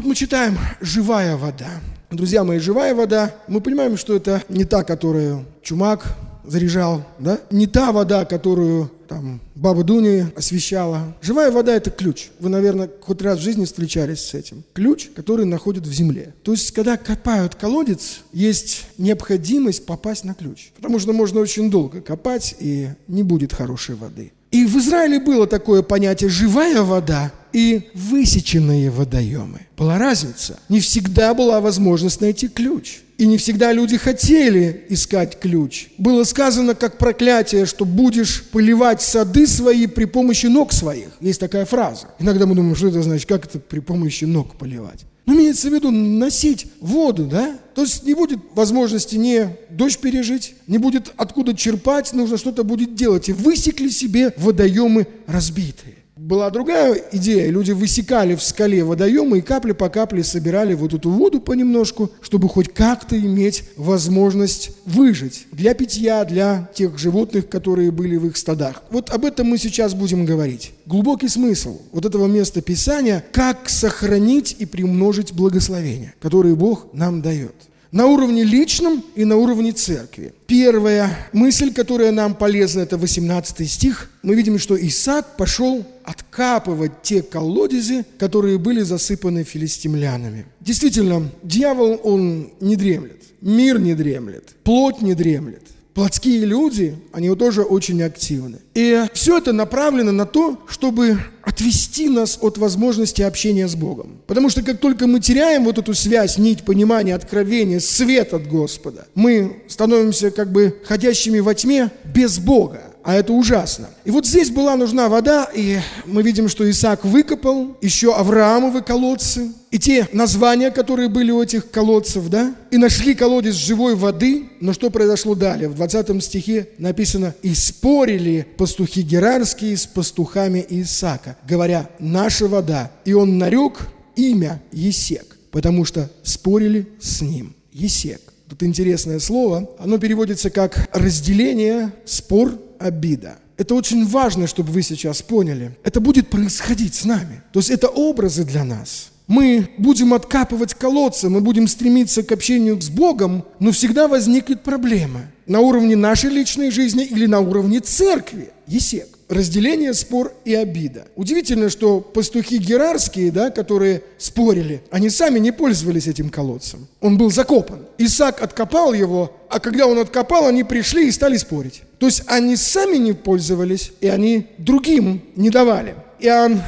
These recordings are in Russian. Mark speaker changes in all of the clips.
Speaker 1: вот мы читаем «живая вода». Друзья мои, живая вода, мы понимаем, что это не та, которую Чумак заряжал, да? Не та вода, которую там баба Дуня освещала. Живая вода – это ключ. Вы, наверное, хоть раз в жизни встречались с этим. Ключ, который находят в земле. То есть, когда копают колодец, есть необходимость попасть на ключ. Потому что можно очень долго копать, и не будет хорошей воды. И в Израиле было такое понятие «живая вода» и «высеченные водоемы». Была разница. Не всегда была возможность найти ключ. И не всегда люди хотели искать ключ. Было сказано как проклятие, что будешь поливать сады свои при помощи ног своих. Есть такая фраза. Иногда мы думаем, что это значит, как это при помощи ног поливать. Но имеется в виду носить воду, да? То есть не будет возможности не дождь пережить, не будет откуда черпать, нужно что-то будет делать. И высекли себе водоемы разбитые. Была другая идея. Люди высекали в скале водоемы и капля по капле собирали вот эту воду понемножку, чтобы хоть как-то иметь возможность выжить для питья, для тех животных, которые были в их стадах. Вот об этом мы сейчас будем говорить. Глубокий смысл вот этого места Писания, как сохранить и приумножить благословения, которые Бог нам дает. На уровне личном и на уровне церкви. Первая мысль, которая нам полезна, это 18 стих. Мы видим, что Исаак пошел откапывать те колодезы, которые были засыпаны филистимлянами. Действительно, дьявол, он не дремлет, мир не дремлет, плоть не дремлет. Плотские люди, они тоже очень активны. И все это направлено на то, чтобы отвести нас от возможности общения с Богом. Потому что как только мы теряем вот эту связь, нить понимания, откровения, свет от Господа, мы становимся как бы ходящими во тьме без Бога. А это ужасно. И вот здесь была нужна вода, и мы видим, что Исаак выкопал, еще Авраамовы колодцы, и те названия, которые были у этих колодцев, да, и нашли колодец живой воды. Но что произошло далее? В 20 стихе написано: «И спорили пастухи герарские с пастухами Исаака, говоря: наша вода. И он нарек имя Есек, потому что спорили с ним». Есек. Тут интересное слово. Оно переводится как разделение, спор, обида. Это очень важно, чтобы вы сейчас поняли. Это будет происходить с нами. То есть это образы для нас. Мы будем откапывать колодцы, мы будем стремиться к общению с Богом, но всегда возникнет проблема. На уровне нашей личной жизни или на уровне церкви. Есек. Разделение, спор и обида. Удивительно, что пастухи герарские, да, которые спорили, они сами не пользовались этим колодцем. Он был закопан. Исаак откопал его, а когда он откопал, они пришли и стали спорить. То есть они сами не пользовались, и они другим не давали. Иоанн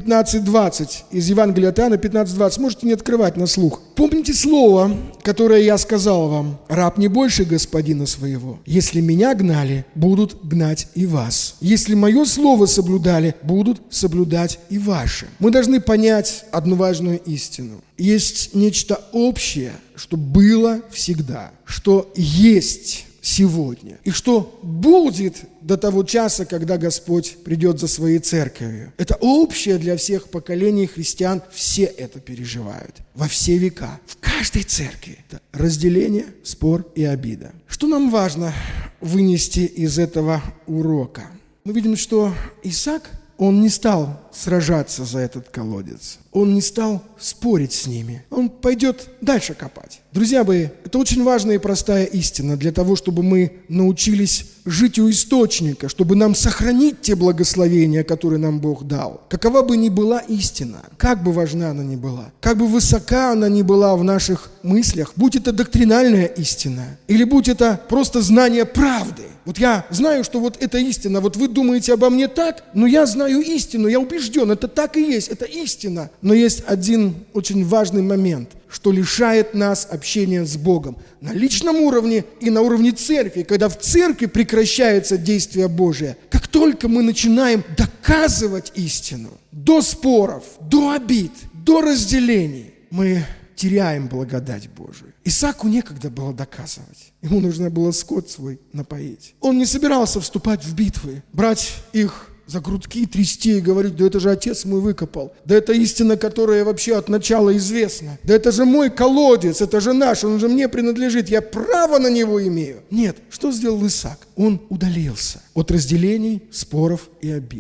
Speaker 1: 15:20, из Евангелия от Иоанна 15:20. Можете не открывать на слух. Помните слово, которое я сказал вам: «Раб не больше господина своего. Если меня гнали, будут гнать и вас. Если мое слово соблюдали, будут соблюдать и ваше». Мы должны понять одну важную истину. Есть нечто общее, что было всегда, что есть сегодня, и что будет до того часа, когда Господь придет за своей церковью. Это общее для всех поколений христиан, все это переживают во все века, в каждой церкви. Это разделение, спор и обида. Что нам важно вынести из этого урока? Мы видим, что Исаак, он не стал сражаться за этот колодец. Он не стал спорить с ними. Он пойдет дальше копать. Друзья мои, это очень важная и простая истина для того, чтобы мы научились жить у источника, чтобы нам сохранить те благословения, которые нам Бог дал. Какова бы ни была истина, как бы важна она ни была, как бы высока она ни была в наших мыслях, будь это доктринальная истина, или будь это просто знание правды. Вот я знаю, что вот это истина, вот вы думаете обо мне так, но я знаю истину, я убежден, это так и есть, это истина. Но есть один очень важный момент, что лишает нас общения с Богом на личном уровне и на уровне церкви. Когда в церкви прекращается действие Божие, как только мы начинаем доказывать истину, до споров, до обид, до разделений, мы теряем благодать Божию. Исааку некогда было доказывать. Ему нужно было скот свой напоить. Он не собирался вступать в битвы, брать их за грудки, трясти и говорить: да это же отец мой выкопал, да это истина, которая вообще от начала известна, да это же мой колодец, это же наш, он же мне принадлежит, я право на него имею. Нет, что сделал Исаак? Он удалился от разделений, споров и обид.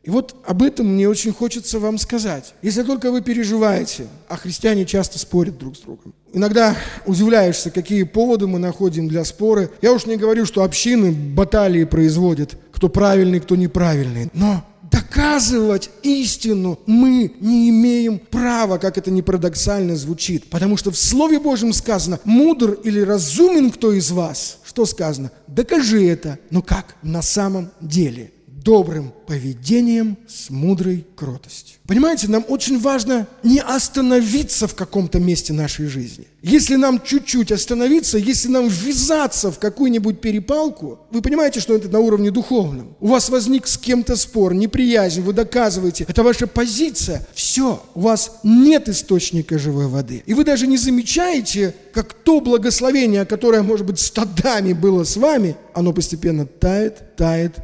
Speaker 1: И вот об этом мне очень хочется вам сказать. Если только вы переживаете, а христиане часто спорят друг с другом. Иногда удивляешься, какие поводы мы находим для спора. Я уж не говорю, что общины баталии производят, кто правильный, кто неправильный. Но доказывать истину мы не имеем права, как это ни парадоксально звучит. Потому что в Слове Божьем сказано: мудр или разумен кто из вас? Что сказано? Докажи это. Но как? На самом деле. Добрым поведением с мудрой кротостью. Понимаете, нам очень важно не остановиться в каком-то месте нашей жизни. Если нам чуть-чуть остановиться, если нам ввязаться в какую-нибудь перепалку, вы понимаете, что это на уровне духовном. У вас возник с кем-то спор, неприязнь, вы доказываете, это ваша позиция. Все, у вас нет источника живой воды. И вы даже не замечаете, как то благословение, которое, может быть, стадами было с вами, оно постепенно тает, тает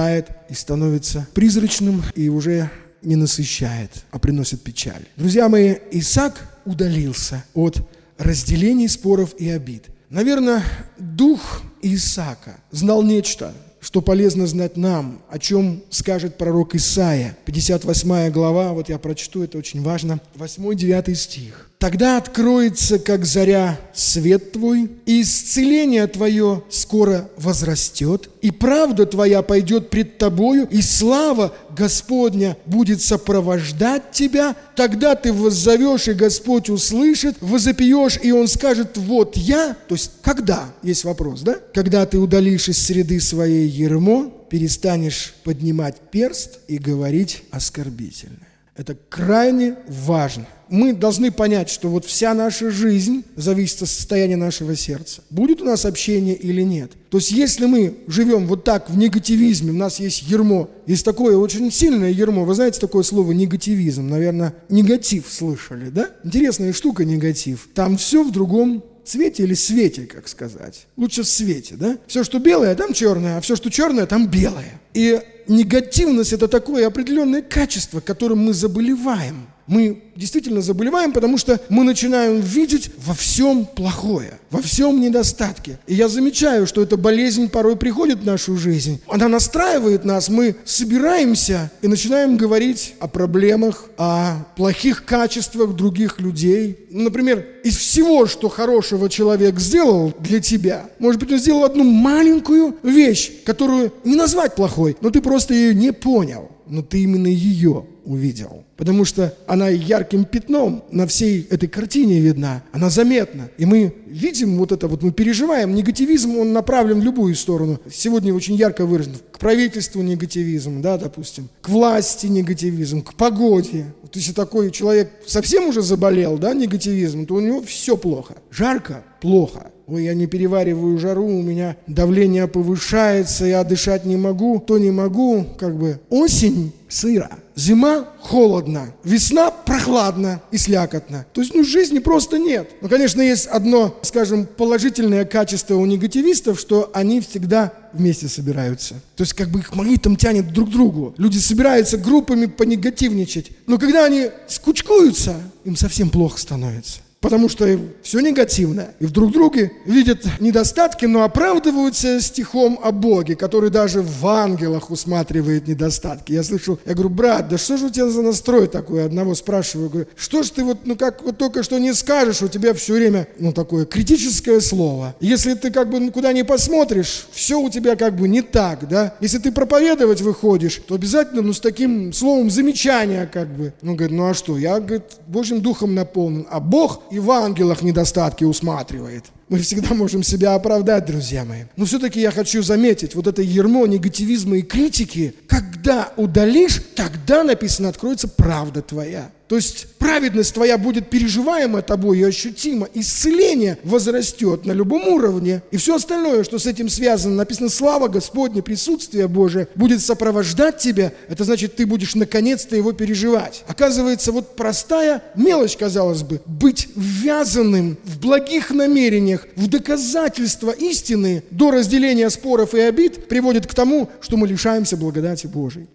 Speaker 1: и становится призрачным и уже не насыщает, а приносит печаль. Друзья мои, Исаак удалился от разделений, споров и обид. Наверное, дух Исаака знал нечто, что полезно знать нам, о чем скажет пророк Исаия. 58 глава, вот я прочту, это очень важно, 8-9 стих. «Тогда откроется, как заря, свет твой, и исцеление твое скоро возрастет, и правда твоя пойдет пред тобою, и слава Господня будет сопровождать тебя. Тогда ты воззовешь, и Господь услышит, возопьешь, и Он скажет: вот я». То есть, когда? Есть вопрос, да? Когда ты удалишь из среды своей ярмо, перестанешь поднимать перст и говорить оскорбительное. Это крайне важно. Мы должны понять, что вот вся наша жизнь зависит от состояния нашего сердца. Будет у нас общение или нет. То есть если мы живем вот так в негативизме, у нас есть ярмо, есть такое очень сильное ярмо. Вы знаете такое слово негативизм? Наверное, негатив слышали, да? Интересная штука негатив. Там все в другом цвете или свете, как сказать. Лучше в свете, да? Все, что белое, там черное, а все, что черное, там белое. И негативность – это такое определенное качество, которым мы заболеваем. Мы действительно заболеваем, потому что мы начинаем видеть во всем плохое, во всем недостатке. И я замечаю, что эта болезнь порой приходит в нашу жизнь. Она настраивает нас, мы собираемся и начинаем говорить о проблемах, о плохих качествах других людей. Например, из всего, что хорошего человек сделал для тебя, может быть, он сделал одну маленькую вещь, которую не назвать плохой, но ты просто ее не понял, но ты именно ее увидел. Потому что она ярким пятном на всей этой картине видна, она заметна. И мы видим вот это, вот мы переживаем. Негативизм, он направлен в любую сторону. Сегодня очень ярко выражен. К правительству негативизм, да, допустим. К власти негативизм, к погоде. Вот если такой человек совсем уже заболел, да, негативизм, то у него все плохо. Жарко – плохо. Ой, я не перевариваю жару, у меня давление повышается, я дышать не могу, то не могу, как бы. Осень сыро, зима холодно, весна прохладно и слякотно. То есть, в жизни просто нет. Но, конечно, есть одно, скажем, положительное качество у негативистов, что они всегда вместе собираются. То есть, как бы их магнитом тянет друг к другу. Люди собираются группами понегативничать. Но когда они скучкуются, им совсем плохо становится. Потому что все негативно. И в друг друге видят недостатки, но оправдываются стихом о Боге, который даже в ангелах усматривает недостатки. Я слышал, я говорю: брат, да что же у тебя за настрой такой? Одного спрашиваю, говорю: что ж ты вот, как вот только что не скажешь, у тебя все время, такое критическое слово. Если ты как бы куда ни посмотришь, все у тебя как бы не так, да? Если ты проповедовать выходишь, то обязательно, с таким словом замечания как бы. Говорит, а что? Я, говорит, Божьим Духом наполнен, а Бог и в ангелах недостатки усматривает. Мы всегда можем себя оправдать, друзья мои. Но все-таки я хочу заметить, вот это ярмо негативизма и критики, когда удалишь, тогда, написано, откроется правда твоя. То есть праведность твоя будет переживаема тобой и ощутима. Исцеление возрастет на любом уровне. И все остальное, что с этим связано, написано: слава Господня, присутствие Божие будет сопровождать тебя. Это значит, ты будешь наконец-то его переживать. Оказывается, вот простая мелочь, казалось бы, быть ввязанным в благих намерениях, в доказательство истины до разделения споров и обид приводит к тому, что мы лишаемся благодати Божией.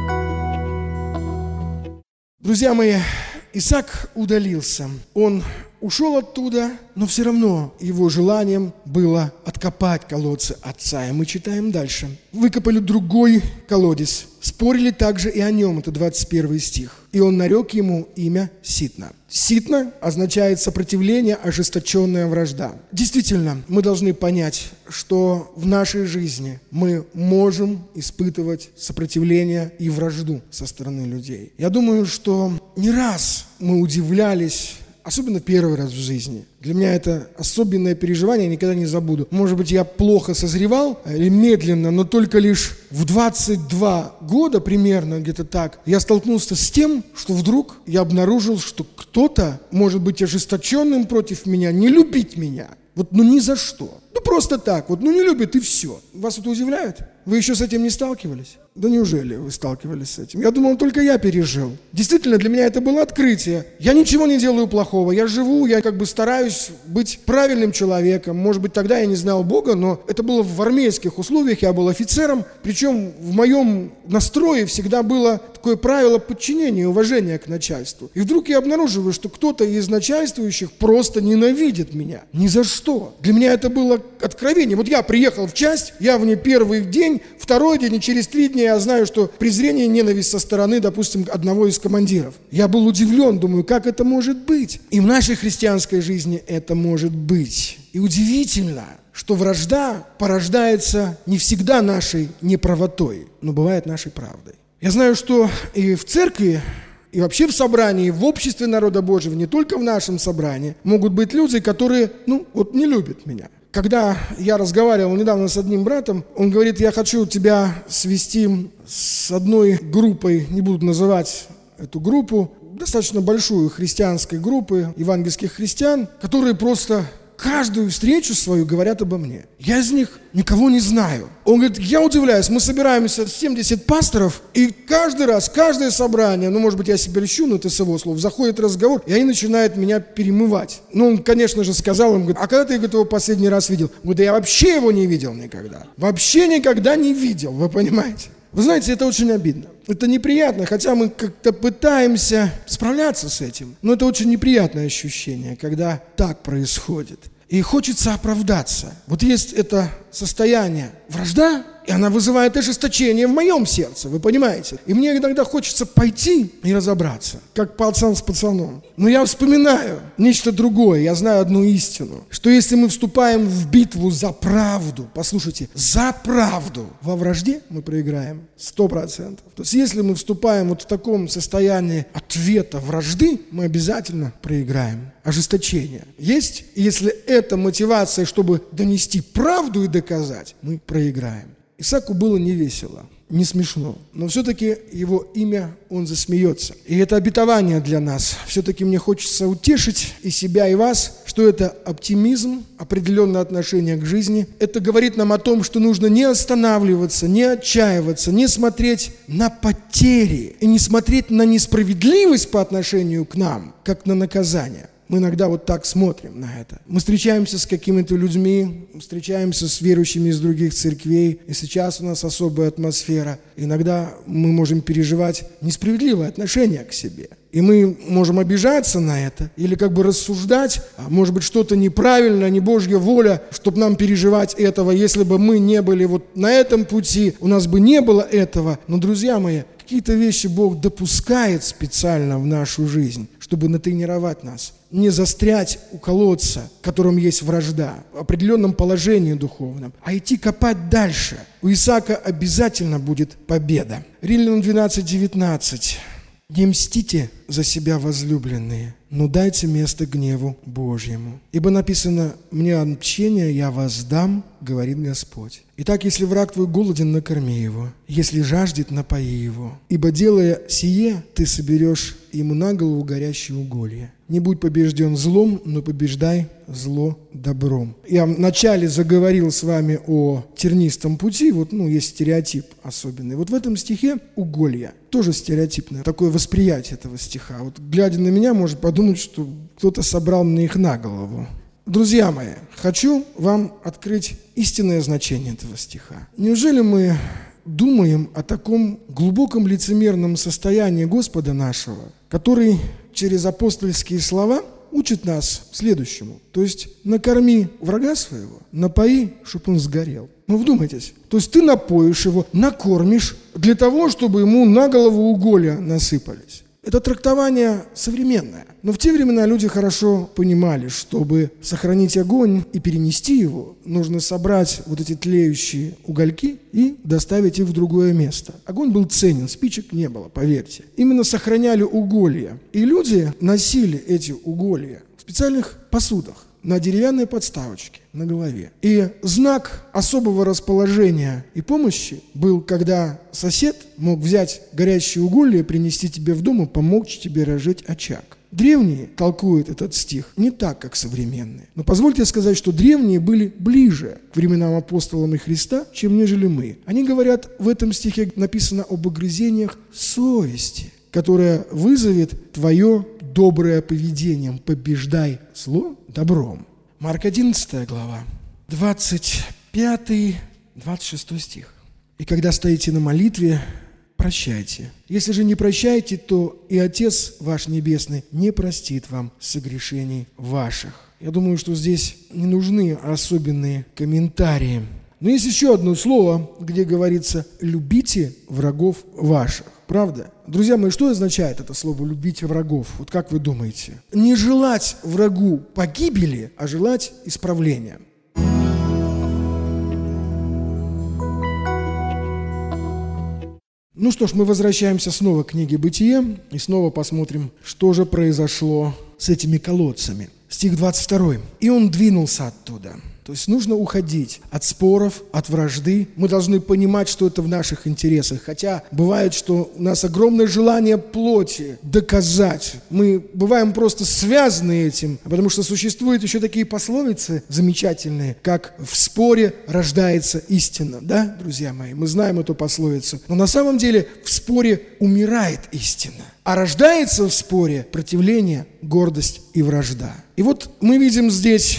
Speaker 1: Друзья мои, Исаак удалился. Он ушел оттуда, но все равно его желанием было откопать колодцы отца. И мы читаем дальше. Выкопали другой колодец. Спорили также и о нем, это 21 стих. И он нарек ему имя Ситна. Ситна означает сопротивление, ожесточенная вражда. Действительно, мы должны понять, что в нашей жизни мы можем испытывать сопротивление и вражду со стороны людей. Я думаю, что не раз мы удивлялись, особенно первый раз в жизни. Для меня это особенное переживание, я никогда не забуду. Может быть, я плохо созревал или медленно, но только лишь в 22 года примерно, где-то так, я столкнулся с тем, что вдруг я обнаружил, что кто-то может быть ожесточенным против меня, не любить меня. Вот ну ни за что. Ну просто так, вот ну не любит и все. Вас это удивляет? Вы еще с этим не сталкивались? Да неужели вы сталкивались с этим? Я думал, только я пережил. Действительно, для меня это было открытие. Я ничего не делаю плохого. Я живу, я как бы стараюсь быть правильным человеком. Может быть, тогда я не знал Бога, но это было в армейских условиях. Я был офицером. Причем в моем настрое всегда было такое правило подчинения и уважения к начальству. И вдруг я обнаруживаю, что кто-то из начальствующих просто ненавидит меня. Ни за что. Для меня это было откровение. Вот я приехал в часть, я в ней первый день, второй день, и через 3 дня я знаю, что презрение и ненависть со стороны, допустим, одного из командиров. Я был удивлен, думаю, как это может быть? И в нашей христианской жизни это может быть. И удивительно, что вражда порождается не всегда нашей неправотой, но бывает нашей правдой. Я знаю, что и в церкви, и вообще в собрании, в обществе народа Божьего, не только в нашем собрании, могут быть люди, которые, не любят меня. Когда я разговаривал недавно с одним братом, он говорит, я хочу тебя свести с одной группой, не буду называть эту группу, достаточно большую христианской группы, евангельских христиан, которые просто каждую встречу свою говорят обо мне. Я из них никого не знаю. Он говорит, я удивляюсь, мы собираемся 70 пасторов, и каждый раз, каждое собрание, может быть, я себя льщу, но это с его слов, заходит разговор, и они начинают меня перемывать. Он, конечно же, сказал им, говорит, а когда ты его последний раз видел? Он говорит, да я вообще его не видел никогда. Вообще никогда не видел, вы понимаете? Вы знаете, это очень обидно. Это неприятно, хотя мы как-то пытаемся справляться с этим. Но это очень неприятное ощущение, когда так происходит. И хочется оправдаться. Вот есть это состояние вражда, и она вызывает ожесточение в моем сердце, вы понимаете? И мне иногда хочется пойти и разобраться, как пацан с пацаном. Но я вспоминаю нечто другое, я знаю одну истину, что если мы вступаем в битву за правду, послушайте, за правду, во вражде мы проиграем 100%. То есть если мы вступаем вот в таком состоянии ответа вражды, мы обязательно проиграем. Ожесточение есть, и если это мотивация, чтобы донести правду и доказать, мы проиграем. Исааку было не весело, не смешно, но все-таки его имя, он засмеется. И это обетование для нас. Все-таки мне хочется утешить и себя, и вас, что это оптимизм, определенное отношение к жизни. Это говорит нам о том, что нужно не останавливаться, не отчаиваться, не смотреть на потери и не смотреть на несправедливость по отношению к нам, как на наказание. Мы иногда вот так смотрим на это. Мы встречаемся с какими-то людьми, встречаемся с верующими из других церквей, и сейчас у нас особая атмосфера. Иногда мы можем переживать несправедливое отношение к себе. И мы можем обижаться на это, или как бы рассуждать, а может быть что-то неправильно, не Божья воля, чтобы нам переживать этого. Если бы мы не были вот на этом пути, у нас бы не было этого. Но, друзья мои, какие-то вещи Бог допускает специально в нашу жизнь, чтобы натренировать нас. Не застрять у колодца, в котором есть вражда, в определенном положении духовном, а идти копать дальше. У Исаака обязательно будет победа. Римлянам 12:19. «Не мстите за себя, возлюбленные, но дайте место гневу Божьему. Ибо написано, мне отмщение я воздам, говорит Господь. Итак, если враг твой голоден, накорми его, если жаждет, напои его. Ибо делая сие, ты соберешь ему на голову горящие уголья. Не будь побежден злом, но побеждай зло добром». Я вначале заговорил с вами о тернистом пути, есть стереотип особенный. Вот в этом стихе уголья, тоже стереотипное такое восприятие этого стиха. Вот глядя на меня, может подумать, что кто-то собрал мне их на голову. Друзья мои, хочу вам открыть истинное значение этого стиха. Неужели мы думаем о таком глубоком лицемерном состоянии Господа нашего, который через апостольские слова учит нас следующему. То есть накорми врага своего, напои, чтобы он сгорел. Ну, вдумайтесь. То есть ты напоишь его, накормишь для того, чтобы ему на голову уголья насыпались. Это трактование современное. Но в те времена люди хорошо понимали, чтобы сохранить огонь и перенести его, нужно собрать вот эти тлеющие угольки и доставить их в другое место. Огонь был ценен, спичек не было, поверьте. Именно сохраняли уголья. И люди носили эти уголья в специальных посудах, на деревянной подставочке на голове. И знак особого расположения и помощи был, когда сосед мог взять горящие уголья, принести тебе в дом и помочь тебе разжечь очаг. Древние толкуют этот стих не так, как современные. Но позвольте сказать, что древние были ближе к временам апостолам и Христа, чем нежели мы. Они говорят, в этом стихе написано об угрызениях совести, которая вызовет твое доброе поведение. Побеждай зло добром. Марк 11 глава, 25-26 стих. «И когда стоите на молитве, прощайте. Если же не прощаете, то и Отец ваш Небесный не простит вам согрешений ваших». Я думаю, что здесь не нужны особенные комментарии. Но есть еще одно слово, где говорится «любите врагов ваших». Правда? Друзья мои, что означает это слово «любите врагов»? Вот как вы думаете? Не желать врагу погибели, а желать исправления. Ну что ж, мы возвращаемся снова к книге «Бытие» и снова посмотрим, что же произошло с этими колодцами. Стих 22. «И он двинулся оттуда». То есть нужно уходить от споров, от вражды. Мы должны понимать, что это в наших интересах. Хотя бывает, что у нас огромное желание плоти доказать. Мы бываем просто связаны этим, потому что существуют еще такие пословицы замечательные, как «в споре рождается истина». Да, друзья мои, мы знаем эту пословицу. Но на самом деле в споре умирает истина. А рождается в споре противление, гордость и вражда. И вот мы видим здесь,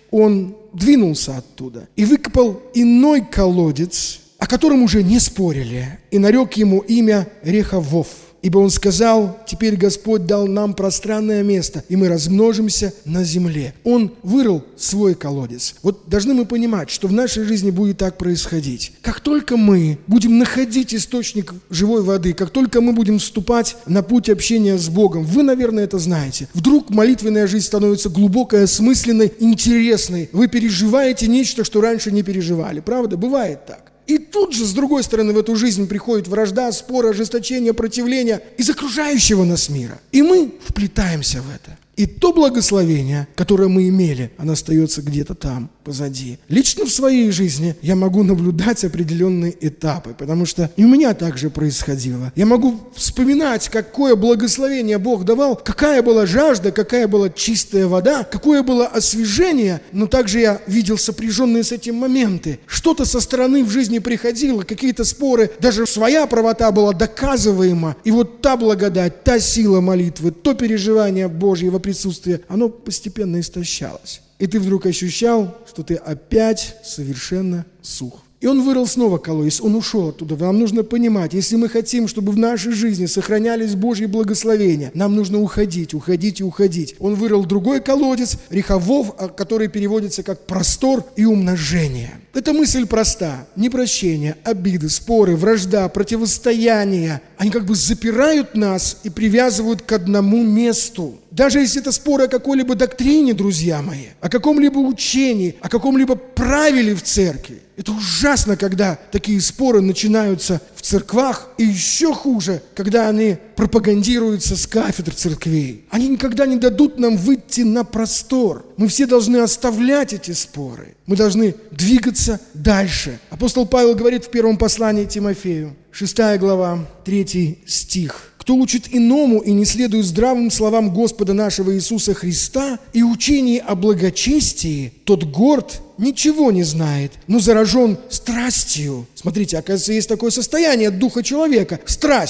Speaker 1: он двинулся оттуда и выкопал иной колодец, о котором уже не спорили, и нарек ему имя Рехавов. Ибо он сказал: теперь Господь дал нам пространное место, и мы размножимся на земле. Он вырыл свой колодец. Вот должны мы понимать, что в нашей жизни будет так происходить. Как только мы будем находить источник живой воды, как только мы будем вступать на путь общения с Богом, вы, наверное, это знаете, вдруг молитвенная жизнь становится глубокой, осмысленной, интересной. Вы переживаете нечто, что раньше не переживали. Правда? Бывает так. И тут же, с другой стороны, в эту жизнь приходит вражда, споры, ожесточение, противление из окружающего нас мира. И мы вплетаемся в это. И то благословение, которое мы имели, оно остается где-то там, позади. Лично в своей жизни я могу наблюдать определенные этапы, потому что и у меня так же происходило. Я могу вспоминать, какое благословение Бог давал, какая была жажда, какая была чистая вода, какое было освежение, но также я видел сопряженные с этим моменты. Что-то со стороны в жизни приходило, какие-то споры, даже своя правота была доказываема. И вот та благодать, та сила молитвы, то переживание Божьего присутствия, оно постепенно истощалось. И ты вдруг ощущал, что ты опять совершенно сух. И он вырыл снова колодец, он ушел оттуда. Нам нужно понимать, если мы хотим, чтобы в нашей жизни сохранялись Божьи благословения, нам нужно уходить, уходить и уходить. Он вырыл другой колодец, Рехавов, который переводится как простор и умножение. Эта мысль проста. Непрощение, обиды, споры, вражда, противостояние, они как бы запирают нас и привязывают к одному месту. Даже если это споры о какой-либо доктрине, друзья мои, о каком-либо учении, о каком-либо правиле в церкви. Это ужасно, когда такие споры начинаются в церквах, и еще хуже, когда они пропагандируются с кафедр церквей. Они никогда не дадут нам выйти на простор. Мы все должны оставлять эти споры. Мы должны двигаться дальше. Апостол Павел говорит в первом послании Тимофею, 6 глава, 3 стих. «Кто учит иному и не следует здравым словам Господа нашего Иисуса Христа и учении о благочестии, тот горд, ничего не знает, но заражен страстью». Смотрите, оказывается, есть такое состояние духа человека – страсть к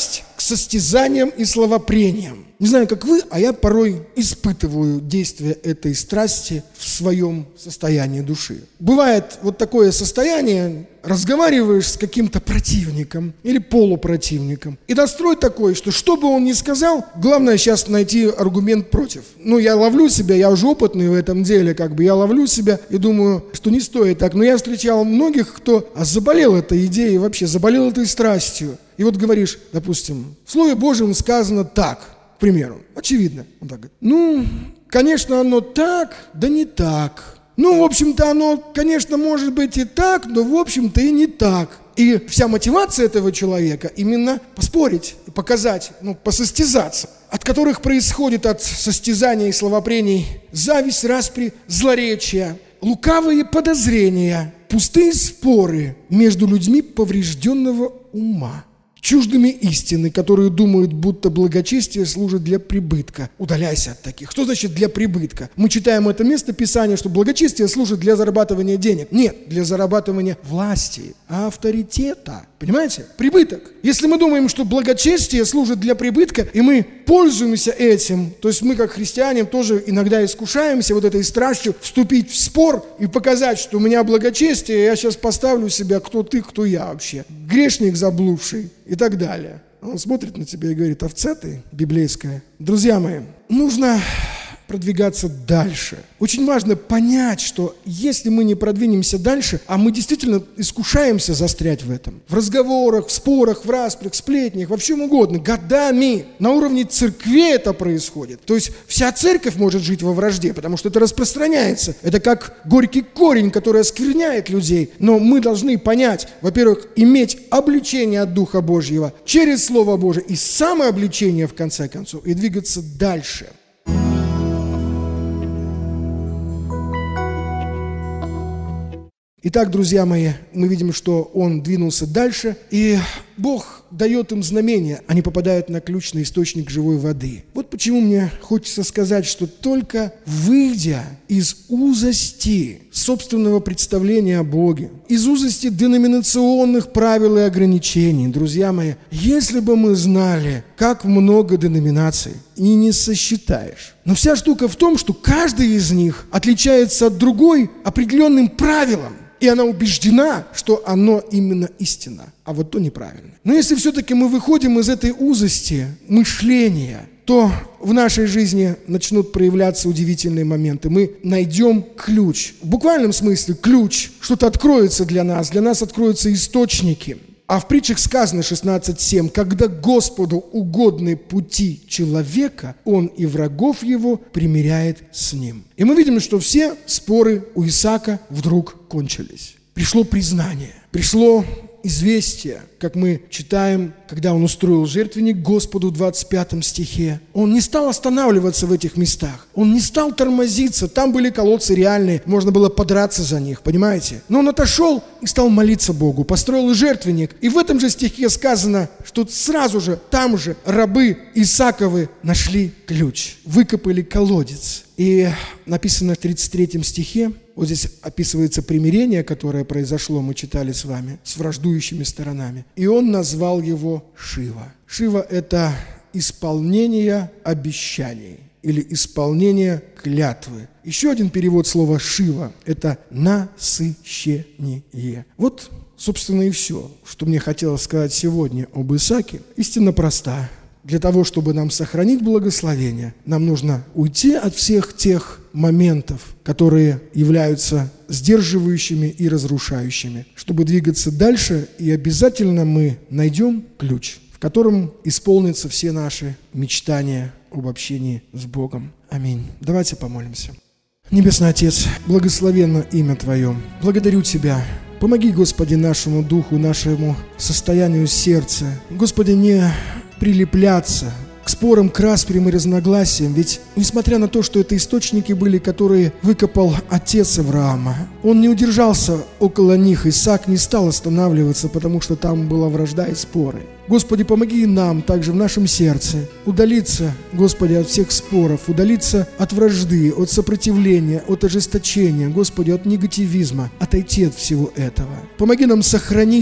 Speaker 1: состязанием и словопрением. Не знаю, как вы, а я порой испытываю действие этой страсти в своем состоянии души. Бывает вот такое состояние, разговариваешь с каким-то противником или полупротивником, и настрой такой, что бы он ни сказал, главное сейчас найти аргумент против. Я ловлю себя, я уже опытный в этом деле, я ловлю себя и думаю, что не стоит так. Но я встречал многих, кто заболел этой идеей вообще, заболел этой страстью. И вот говоришь, допустим, в Слове Божьем сказано так, к примеру, очевидно. Он так говорит, конечно, оно так, да не так. В общем-то, оно, конечно, может быть и так, но, в общем-то, и не так. И вся мотивация этого человека именно поспорить, показать, посостязаться, от которых происходит от состязаний и словопрений зависть, распри, злоречия, лукавые подозрения, пустые споры между людьми поврежденного ума, чуждыми истины, которые думают, будто благочестие служит для прибытка. Удаляйся от таких. Что значит для прибытка? Мы читаем это место Писания, что благочестие служит для зарабатывания денег. Нет, для зарабатывания власти, авторитета. Понимаете? Прибыток. Если мы думаем, что благочестие служит для прибытка, и мы пользуемся этим, то есть мы, как христиане, тоже иногда искушаемся вот этой страстью вступить в спор и показать, что у меня благочестие, я сейчас поставлю себя, кто ты, кто я вообще. Грешник заблудший и так далее. Он смотрит на тебя и говорит, овца ты библейская. Друзья мои, нужно продвигаться дальше. Очень важно понять, что если мы не продвинемся дальше, а мы действительно искушаемся застрять в этом, в разговорах, в спорах, в распрях, сплетнях, во чем угодно, годами, на уровне церкви это происходит. То есть вся церковь может жить во вражде, потому что это распространяется. Это как горький корень, который оскверняет людей. Но мы должны понять, во-первых, иметь обличение от Духа Божьего через Слово Божие и самообличение в конце концов, и двигаться дальше. Итак, друзья мои, мы видим, что он двинулся дальше, и Бог дает им знамения. Они попадают на ключ, на источник живой воды. Вот почему мне хочется сказать, что только выйдя из узости собственного представления о Боге, из узости деноминационных правил и ограничений, друзья мои, если бы мы знали, как много деноминаций, и не сосчитаешь. Но вся штука в том, что каждый из них отличается от другой определенным правилом. И она убеждена, что оно именно истина, а вот то неправильно. Но если все-таки мы выходим из этой узости мышления, то в нашей жизни начнут проявляться удивительные моменты. Мы найдем ключ, в буквальном смысле ключ, что-то откроется для нас откроются источники. А в притчах сказано 16:7, когда Господу угодны пути человека, он и врагов его примиряет с ним. И мы видим, что все споры у Исаака вдруг кончились. Пришло признание, пришло известие, как мы читаем, когда он устроил жертвенник Господу в 25 стихе. Он не стал останавливаться в этих местах, он не стал тормозиться, там были колодцы реальные, можно было подраться за них, понимаете? Но он отошел и стал молиться Богу, построил жертвенник. И в этом же стихе сказано, что сразу же, там же рабы Исааковы нашли ключ, выкопали колодец. И написано в 33 стихе, вот здесь описывается примирение, которое произошло, мы читали с вами, с враждующими сторонами. И он назвал его Шива. Шива – это исполнение обещаний или исполнение клятвы. Еще один перевод слова «шива» – это насыщение. Вот, собственно, и все, что мне хотелось сказать сегодня об Исааке. Истина проста. Для того, чтобы нам сохранить благословение, нам нужно уйти от всех тех моментов, которые являются сдерживающими и разрушающими, чтобы двигаться дальше, и обязательно мы найдем ключ, в котором исполнятся все наши мечтания об общении с Богом. Аминь. Давайте помолимся. Небесный Отец, благословенно имя Твое. Благодарю Тебя. Помоги, Господи, нашему духу, нашему состоянию сердца. Господи, не прилепляться к спорам, к распрям и разногласиям. Ведь, несмотря на то, что это источники были, которые выкопал отец Авраама, он не удержался около них. Исаак не стал останавливаться, потому что там была вражда и споры. Господи, помоги нам также в нашем сердце удалиться, Господи, от всех споров, удалиться от вражды, от сопротивления, от ожесточения, Господи, от негативизма, отойти от всего этого. Помоги нам сохранить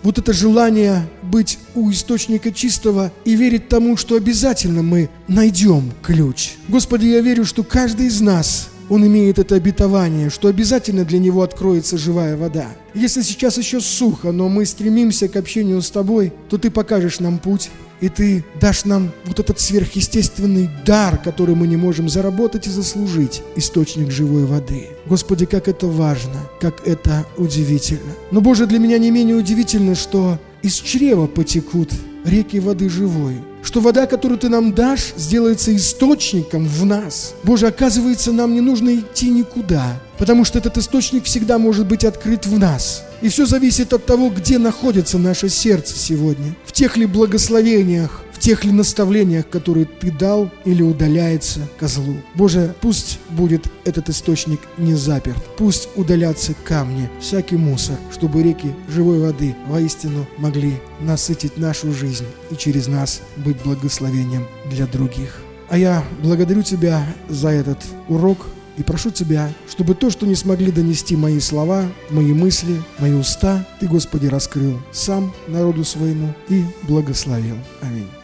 Speaker 1: вот это желание быть у источника чистого и верить тому, что обязательно мы найдем ключ. Господи, я верю, что каждый из нас, он имеет это обетование, что обязательно для него откроется живая вода. Если сейчас еще сухо, но мы стремимся к общению с Тобой, то Ты покажешь нам путь, и Ты дашь нам вот этот сверхъестественный дар, который мы не можем заработать и заслужить, источник живой воды. Господи, как это важно, как это удивительно. Но, Боже, для меня не менее удивительно, что из чрева потекут реки воды живой, что вода, которую Ты нам дашь, сделается источником в нас. Боже, оказывается, нам не нужно идти никуда, потому что этот источник всегда может быть открыт в нас. И все зависит от того, где находится наше сердце сегодня. В тех ли благословениях, в тех ли наставлениях, которые Ты дал, или удаляется козлу. Боже, пусть будет этот источник не заперт. Пусть удалятся камни, всякий мусор, чтобы реки живой воды воистину могли насытить нашу жизнь и через нас быть благословением для других. А я благодарю Тебя за этот урок и прошу Тебя, чтобы то, что не смогли донести мои слова, мои мысли, мои уста, Ты, Господи, раскрыл сам народу своему и благословил. Аминь.